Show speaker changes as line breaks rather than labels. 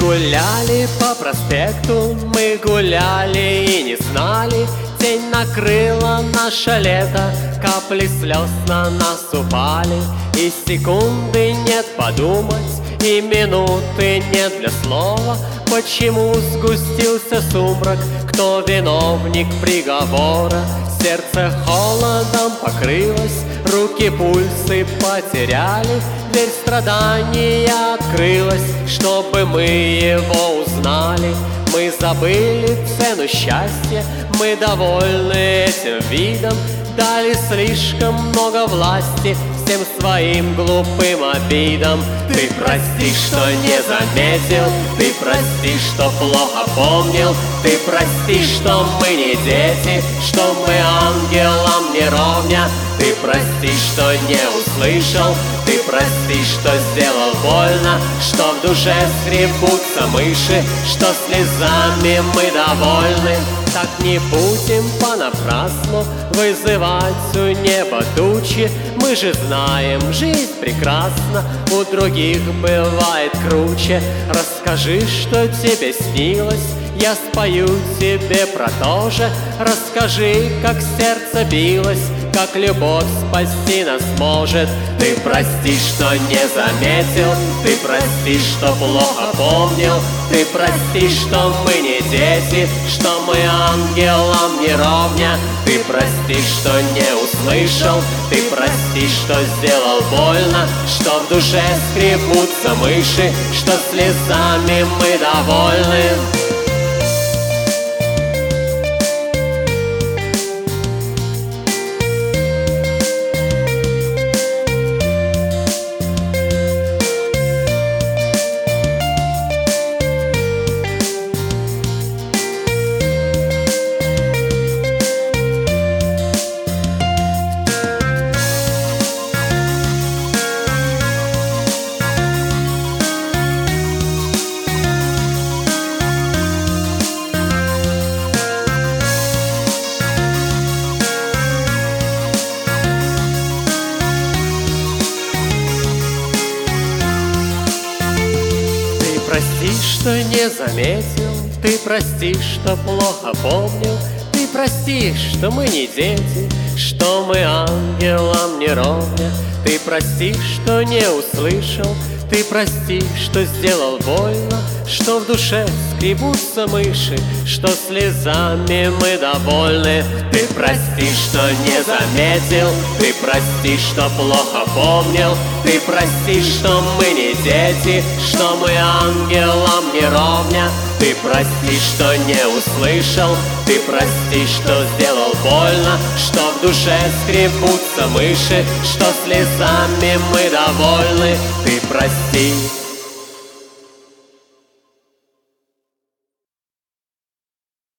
гуляли по проспекту, мы гуляли и не знали. Тень накрыла наше лето, капли слез на нас упали. И секунды нет подумать, и минуты нет для слова. Почему сгустился сумрак, кто виновник приговора? Сердце холодом покрылось, руки пульсы потеряли. Дверь страдания открылась, чтобы мы его узнали. Мы забыли цену счастья, мы довольны этим видом. Дали слишком много власти всем своим глупым обидам. Ты прости, что не заметил, ты прости, что плохо помнил. Ты прости, что мы не дети, что мы ангелам не ровня. Ты прости, что не услышал, ты прости, что сделал больно, что в душе скребутся мыши, что слезами мы довольны. Так не будем понапрасну вызывать у неба тучи. Мы же знаем, жизнь прекрасна, у других бывает круче. Расскажи, что тебе снилось, я спою тебе про то же. Расскажи, как сердце билось, как любовь спасти нас может. Ты прости, что не заметил, ты прости, что плохо помнил. Ты прости, что мы не дети, что мы ангелам не ровня. Ты прости, что не услышал, ты прости, что сделал больно, что в душе скребутся мыши, что слезами мы довольны.
Прости, что не заметил, ты прости, что плохо помнил. Ты прости, что мы не дети, что мы ангелам не ровня. Ты прости, что не услышал, ты прости, что сделал больно, что в душе скребутся мыши, что слезами мы довольны. Ты прости, что не заметил, ты прости, что плохо помнил. Ты прости, что мы не дети, что мы ангелам не ровня. Ты прости, что не услышал, ты прости, что сделал больно, что в душе скребутся мыши, что слезами мы довольны. Ты прости.